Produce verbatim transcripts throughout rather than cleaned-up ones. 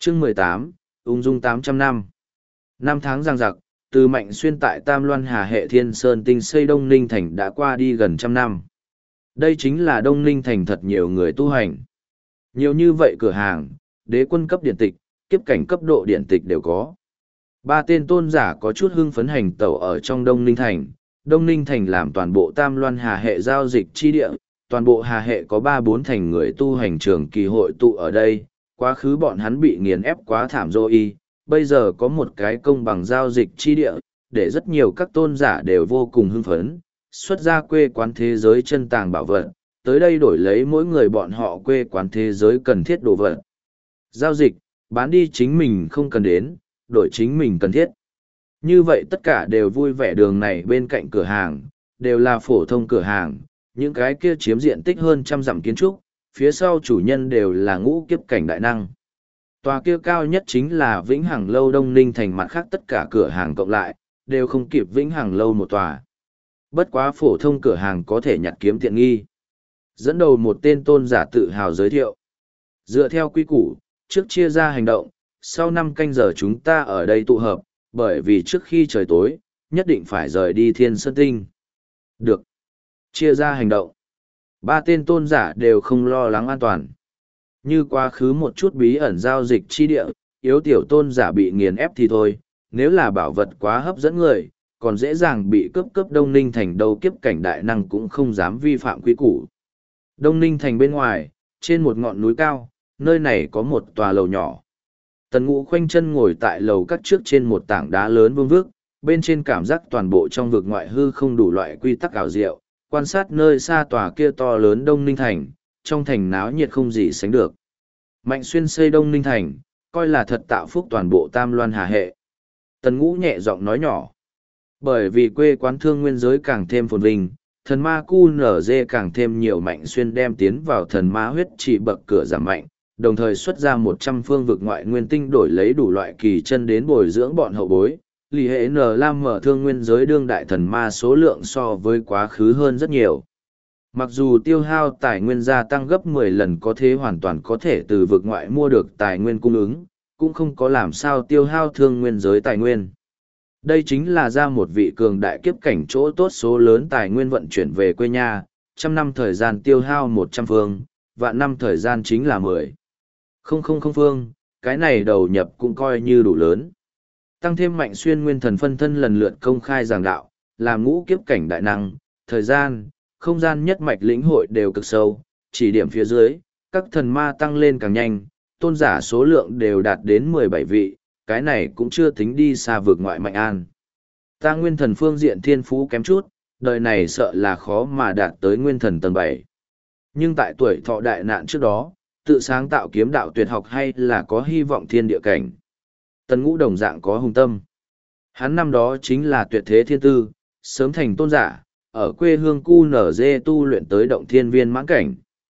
Chương mười tám, ung dung tám trăm năm. Năm tháng giang giặc, từ Mạnh Xuyên tại Tam Loan Hà hệ Thiên Sơn Tinh xây Đông Ninh Thành đã qua đi gần trăm năm. Đây chính là Đông Ninh Thành thật nhiều người tu hành. Nhiều như vậy cửa hàng, đế quân cấp điện tịch, kiếp cảnh cấp độ điện tịch đều có. Ba tên tôn giả có chút hưng phấn hành tẩu ở trong Đông Ninh Thành. Đông Ninh Thành làm toàn bộ Tam Loan Hà hệ giao dịch chi địa, toàn bộ Hà hệ có ba bốn thành người tu hành trường kỳ hội tụ ở đây. Quá khứ bọn hắn bị nghiền ép quá thảm rồi, bây giờ có một cái công bằng giao dịch chi địa, để rất nhiều các tôn giả đều vô cùng hưng phấn, xuất ra quê quán thế giới chân tàng bảo vật, tới đây đổi lấy mỗi người bọn họ quê quán thế giới cần thiết đồ vật. Giao dịch, bán đi chính mình không cần đến, đổi chính mình cần thiết. Như vậy tất cả đều vui vẻ. Đường này bên cạnh cửa hàng, đều là phổ thông cửa hàng, những cái kia chiếm diện tích hơn trăm dặm kiến trúc, phía sau chủ nhân đều là ngũ kiếp cảnh đại năng. Tòa kia cao nhất chính là Vĩnh Hằng Lâu. Đông Ninh Thành mặt khác tất cả cửa hàng cộng lại, đều không kịp Vĩnh Hằng Lâu một tòa. Bất quá phổ thông cửa hàng có thể nhặt kiếm tiện nghi. Dẫn đầu một tên tôn giả tự hào giới thiệu. Dựa theo quy củ, trước chia ra hành động, sau năm canh giờ chúng ta ở đây tụ hợp, bởi vì trước khi trời tối, nhất định phải rời đi Thiên Sơn Tinh. Được. Chia ra hành động. Ba tên tôn giả đều không lo lắng an toàn. Như quá khứ một chút bí ẩn giao dịch chi địa, yếu tiểu tôn giả bị nghiền ép thì thôi, nếu là bảo vật quá hấp dẫn người, còn dễ dàng bị cướp cướp. Đông Ninh Thành đầu kiếp cảnh đại năng cũng không dám vi phạm quy củ. Đông Ninh Thành bên ngoài, trên một ngọn núi cao, nơi này có một tòa lầu nhỏ. Tần Ngũ khoanh chân ngồi tại lầu các trước trên một tảng đá lớn vương vước, bên trên cảm giác toàn bộ trong vực ngoại hư không đủ loại quy tắc ảo diệu, quan sát nơi xa tòa kia to lớn Đông Ninh Thành, trong thành náo nhiệt không gì sánh được. Mạnh Xuyên xây Đông Ninh Thành, coi là thật tạo phúc toàn bộ Tam Loan Hà hệ. Tần Ngũ nhẹ giọng nói nhỏ. Bởi vì quê quán thương nguyên giới càng thêm phồn vinh, thần ma cu nở dê càng thêm nhiều. Mạnh Xuyên đem tiến vào thần ma huyết chỉ bậc cửa giảm mạnh, đồng thời xuất ra một trăm phương vực ngoại nguyên tinh đổi lấy đủ loại kỳ chân đến bồi dưỡng bọn hậu bối. Lì hệ N Lam mở thương nguyên giới đương đại thần ma số lượng so với quá khứ hơn rất nhiều. Mặc dù tiêu hao tài nguyên gia tăng gấp mười lần, có thế hoàn toàn có thể từ vực ngoại mua được tài nguyên cung ứng, cũng không có làm sao tiêu hao thương nguyên giới tài nguyên. Đây chính là ra một vị cường đại kiếp cảnh chỗ tốt, số lớn tài nguyên vận chuyển về quê nhà, trăm năm thời gian tiêu hao một trăm phương, vạn năm thời gian chính là mười. Không không không phương, cái này đầu nhập cũng coi như đủ lớn. Tăng thêm Mạnh Xuyên nguyên thần phân thân lần lượt công khai giảng đạo, làm ngũ kiếp cảnh đại năng, thời gian, không gian nhất mạch lĩnh hội đều cực sâu, chỉ điểm phía dưới, các thần ma tăng lên càng nhanh, tôn giả số lượng đều đạt đến mười bảy vị, cái này cũng chưa tính đi xa vượt ngoại Mạnh An. Ta nguyên thần phương diện thiên phú kém chút, đời này sợ là khó mà đạt tới nguyên thần tầng bảy. Nhưng tại tuổi thọ đại nạn trước đó, tự sáng tạo kiếm đạo tuyệt học hay là có hy vọng thiên địa cảnh. Tần Ngũ đồng dạng có hùng tâm. Hắn năm đó chính là tuyệt thế thiên tư, sớm thành tôn giả, ở quê hương cu nở dê tu luyện tới động thiên viên mãn cảnh.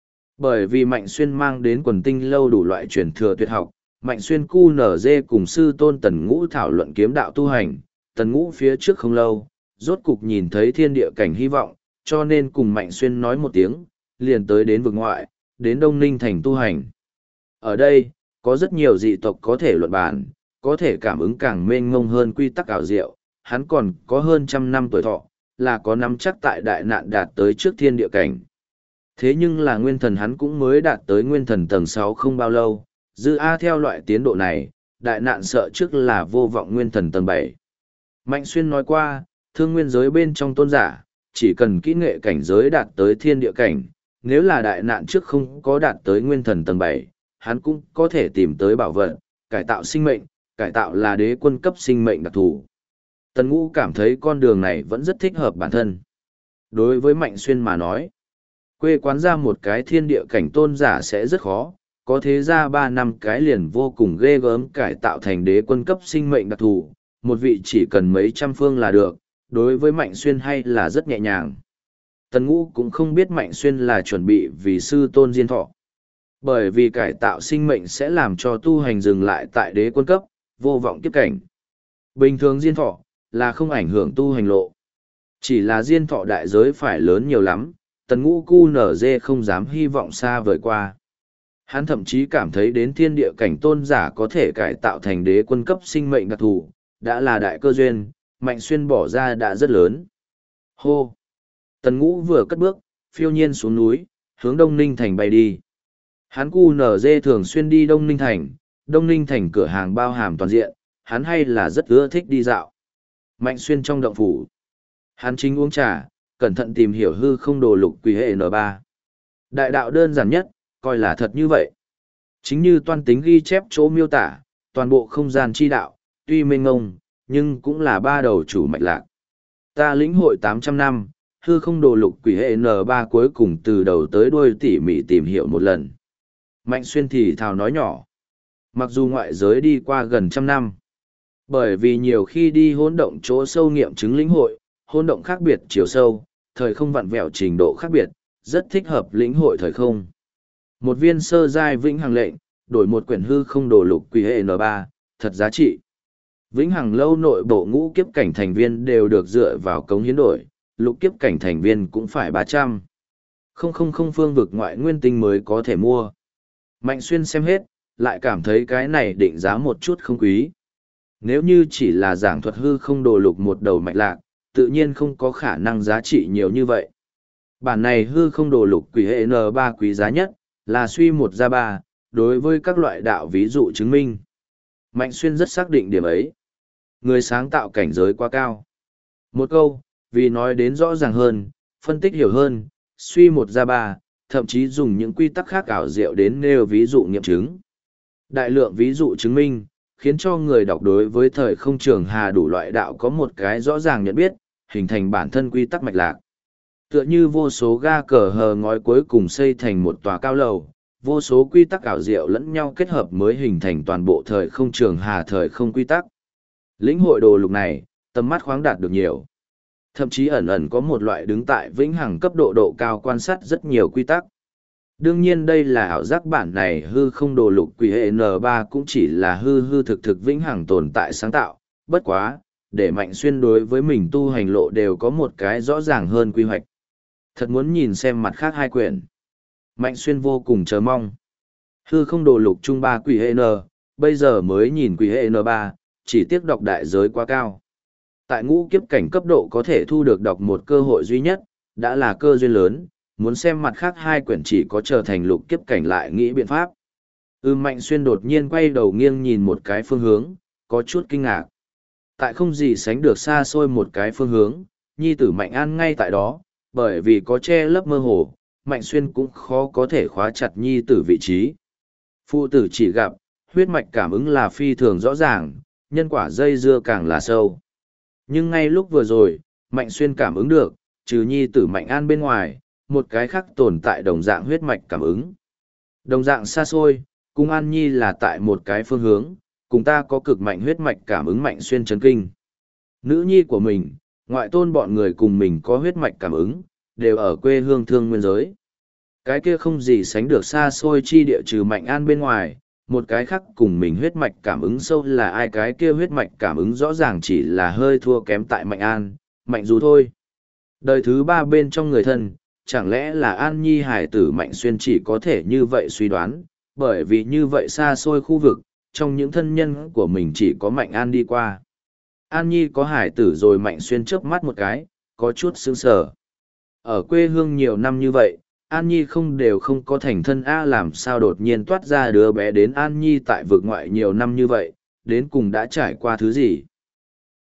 Bởi vì Mạnh Xuyên mang đến quần tinh lâu đủ loại truyền thừa tuyệt học, Mạnh Xuyên cu nở dê cùng sư tôn Tần Ngũ thảo luận kiếm đạo tu hành. Tần Ngũ phía trước không lâu, rốt cục nhìn thấy thiên địa cảnh hy vọng, cho nên cùng Mạnh Xuyên nói một tiếng, liền tới đến vực ngoại, đến Đông Ninh Thành tu hành. Ở đây, có rất nhiều dị tộc có thể luận bàn, có thể cảm ứng càng mênh mông hơn quy tắc ảo diệu, hắn còn có hơn trăm năm tuổi thọ, là có nắm chắc tại đại nạn đạt tới trước thiên địa cảnh. Thế nhưng là nguyên thần hắn cũng mới đạt tới nguyên thần tầng sáu không bao lâu, dư A theo loại tiến độ này, đại nạn sợ trước là vô vọng nguyên thần tầng bảy. Mạnh Xuyên nói qua, thương nguyên giới bên trong tôn giả, chỉ cần kỹ nghệ cảnh giới đạt tới thiên địa cảnh, nếu là đại nạn trước không có đạt tới nguyên thần tầng bảy, hắn cũng có thể tìm tới bảo vật, cải tạo sinh mệnh, cải tạo là đế quân cấp sinh mệnh đặc thù. Tần Ngũ cảm thấy con đường này vẫn rất thích hợp bản thân. Đối với Mạnh Xuyên mà nói, quê quán ra một cái thiên địa cảnh tôn giả sẽ rất khó, có thế ra ba năm cái liền vô cùng ghê gớm, cải tạo thành đế quân cấp sinh mệnh đặc thù, một vị chỉ cần mấy trăm phương là được, đối với Mạnh Xuyên hay là rất nhẹ nhàng. Tần Ngũ cũng không biết Mạnh Xuyên là chuẩn bị vì sư tôn diên thọ. Bởi vì cải tạo sinh mệnh sẽ làm cho tu hành dừng lại tại đế quân cấp, vô vọng kiếp cảnh. Bình thường diên thọ là không ảnh hưởng tu hành lộ. Chỉ là diên thọ đại giới phải lớn nhiều lắm, Tần Ngũ cu nở dê không dám hy vọng xa vời qua. Hắn thậm chí cảm thấy đến thiên địa cảnh tôn giả có thể cải tạo thành đế quân cấp sinh mệnh đặc thù, đã là đại cơ duyên, Mạnh Xuyên bỏ ra đã rất lớn. Hô! Tần Ngũ vừa cất bước, phiêu nhiên xuống núi, hướng Đông Ninh Thành bay đi. Hắn cu nở dê thường xuyên đi Đông Ninh Thành, Đông Ninh Thành cửa hàng bao hàm toàn diện, hắn hay là rất ưa thích đi dạo. Mạnh Xuyên trong động phủ. Hắn chính uống trà, cẩn thận tìm hiểu hư không đồ lục quỷ hệ N ba. Đại đạo đơn giản nhất, coi là thật như vậy. Chính như toan tính ghi chép chỗ miêu tả, toàn bộ không gian chi đạo, tuy mênh ngông, nhưng cũng là ba đầu chủ mạch lạc. Ta lĩnh hội tám trăm năm, hư không đồ lục quỷ hệ N ba cuối cùng từ đầu tới đuôi tỉ mỉ tìm hiểu một lần. Mạnh Xuyên thì thào nói nhỏ. Mặc dù ngoại giới đi qua gần trăm năm, bởi vì nhiều khi đi hỗn động chỗ sâu nghiệm chứng lĩnh hội, hỗn động khác biệt chiều sâu, thời không vặn vẹo trình độ khác biệt, rất thích hợp lĩnh hội thời không. Một viên sơ giai vĩnh hằng lệnh, đổi một quyển hư không đồ lục quỷ hệ N ba, thật giá trị. Vĩnh hằng lâu nội bộ ngũ kiếp cảnh thành viên đều được dựa vào cống hiến đổi, lục kiếp cảnh thành viên cũng phải ba trăm. Không không không phương vực ngoại nguyên tinh mới có thể mua. Mạnh Xuyên xem hết, lại cảm thấy cái này định giá một chút không quý. Nếu như chỉ là giảng thuật hư không đồ lục một đầu mạch lạc, tự nhiên không có khả năng giá trị nhiều như vậy. Bản này hư không đồ lục quỷ hệ N ba quý giá nhất, là suy một ra ba, đối với các loại đạo ví dụ chứng minh. Mạnh Xuyên rất xác định điểm ấy. Người sáng tạo cảnh giới quá cao. Một câu, vì nói đến rõ ràng hơn, phân tích hiểu hơn, suy một ra ba, thậm chí dùng những quy tắc khác ảo diệu đến nêu ví dụ nghiệm chứng. Đại lượng ví dụ chứng minh, khiến cho người đọc đối với thời không trường hà đủ loại đạo có một cái rõ ràng nhận biết, hình thành bản thân quy tắc mạch lạc. Tựa như vô số ga cờ hờ ngói cuối cùng xây thành một tòa cao lầu, vô số quy tắc ảo diệu lẫn nhau kết hợp mới hình thành toàn bộ thời không trường hà thời không quy tắc. Lĩnh hội đồ lục này, tầm mắt khoáng đạt được nhiều. Thậm chí ẩn ẩn có một loại đứng tại vĩnh hằng cấp độ độ cao quan sát rất nhiều quy tắc. Đương nhiên đây là ảo giác bản này hư không đồ lục quỷ hệ N ba cũng chỉ là hư hư thực thực vĩnh hằng tồn tại sáng tạo, bất quá, để Mạnh Xuyên đối với mình tu hành lộ đều có một cái rõ ràng hơn quy hoạch. Thật muốn nhìn xem mặt khác hai quyển. Mạnh Xuyên vô cùng chờ mong. Hư không đồ lục trung ba quỷ hệ N, bây giờ mới nhìn quỷ hệ N ba, chỉ tiếc đọc đại giới quá cao. Tại ngũ kiếp cảnh cấp độ có thể thu được đọc một cơ hội duy nhất, đã là cơ duyên lớn, muốn xem mặt khác hai quyển chỉ có trở thành lục kiếp cảnh lại nghĩ biện pháp. Ư Mạnh Xuyên đột nhiên quay đầu nghiêng nhìn một cái phương hướng, có chút kinh ngạc. Tại không gì sánh được xa xôi một cái phương hướng, nhi tử Mạnh An ngay tại đó, bởi vì có che lấp mơ hồ, Mạnh Xuyên cũng khó có thể khóa chặt nhi tử vị trí. Phụ tử chỉ gặp, huyết mạch cảm ứng là phi thường rõ ràng, nhân quả dây dưa càng là sâu. Nhưng ngay lúc vừa rồi, Mạnh Xuyên cảm ứng được, trừ nhi tử Mạnh An bên ngoài, một cái khác tồn tại đồng dạng huyết mạch cảm ứng. Đồng dạng xa xôi, cùng An Nhi là tại một cái phương hướng, cùng ta có cực mạnh huyết mạch cảm ứng. Mạnh Xuyên chấn kinh. Nữ nhi của mình, ngoại tôn bọn người cùng mình có huyết mạch cảm ứng, đều ở quê hương thương nguyên giới. Cái kia không gì sánh được xa xôi chi địa trừ Mạnh An bên ngoài, một cái khác cùng mình huyết mạch cảm ứng sâu là ai? Cái kia huyết mạch cảm ứng rõ ràng chỉ là hơi thua kém tại Mạnh An, Mạnh dù thôi. Đời thứ ba bên trong người thân, chẳng lẽ là An Nhi hải tử? Mạnh Xuyên chỉ có thể như vậy suy đoán, bởi vì như vậy xa xôi khu vực, trong những thân nhân của mình chỉ có Mạnh An đi qua. An Nhi có hải tử rồi? Mạnh Xuyên chớp mắt một cái, có chút sững sờ. Ở quê hương nhiều năm như vậy, An Nhi không đều không có thành thân A, làm sao đột nhiên toát ra đứa bé đến? An Nhi tại vực ngoại nhiều năm như vậy, đến cùng đã trải qua thứ gì?